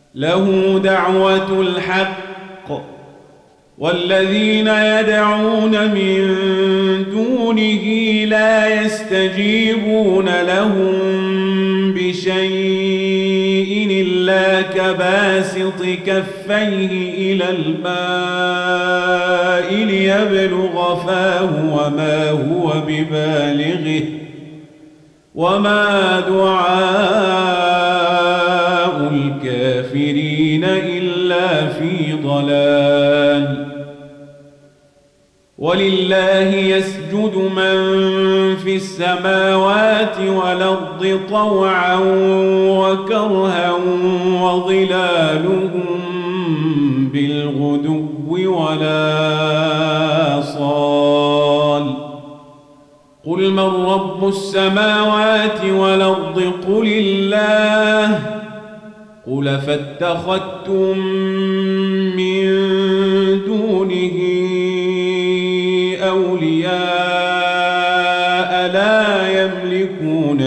له دعوة الحق والذين يدعون من دونه لا يستجيبون لهم بشيء إلا كباسط كفيه إلى الماء ليبلغ فاه وما هو ببالغه وما دعاء الكافرين إلا في ضلال ولله يسجد من في السماوات والأرض طوعا وكرها وظلالهم بالغدو ولا صال قل من رب السماوات والأرض قل الله قل فاتخذتم من دونه أولياء لا يملكون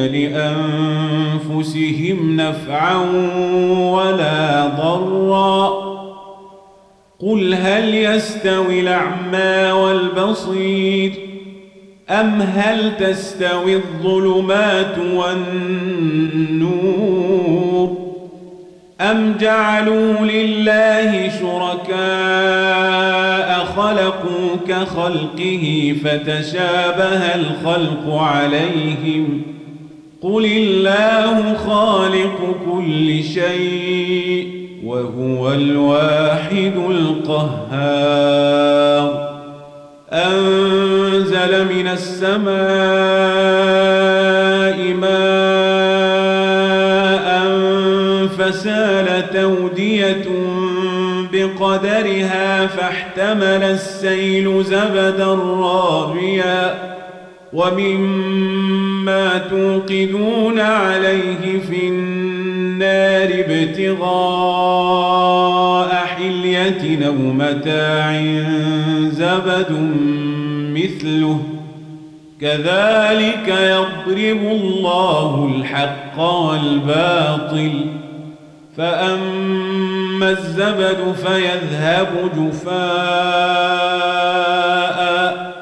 لأنفسهم نفعا ولا ضرا قل هل يستوي الأعمى والبصير أم هل تستوي الظلمات والنور أم جعلوا لله شركاء خلقوا كخلقه فتشابه الخلق عليهم قل الله خالق كل شيء وهو الواحد القهار أنزل من السماء ماء فسالت أودية بقدرها فاحتمل السيل زبدا رابيا ومما توقدون عليه في النار ابتغاء حلية أو متاع زبد مثله كذلك يضرب الله الحق والباطل فأما الزبد فيذهب جفاء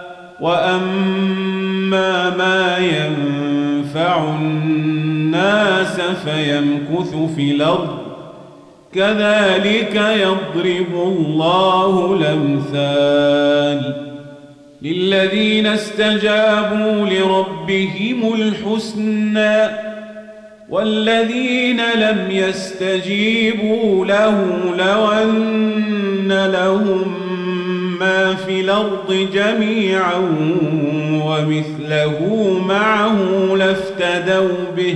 وأما ما ينفع الناس فيمكث في الأرض كذلك يضرب الله الأمثال للذين استجابوا لربهم الحسنى والذين لم يستجيبوا له لو أن لهم ما في الأرض جميعا ومثله معه لافتدوا به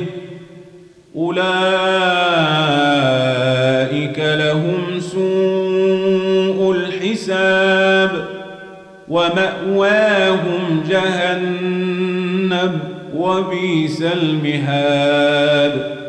أولئك لهم سوء الحساب ومأواهم جهنم وبئس المهاد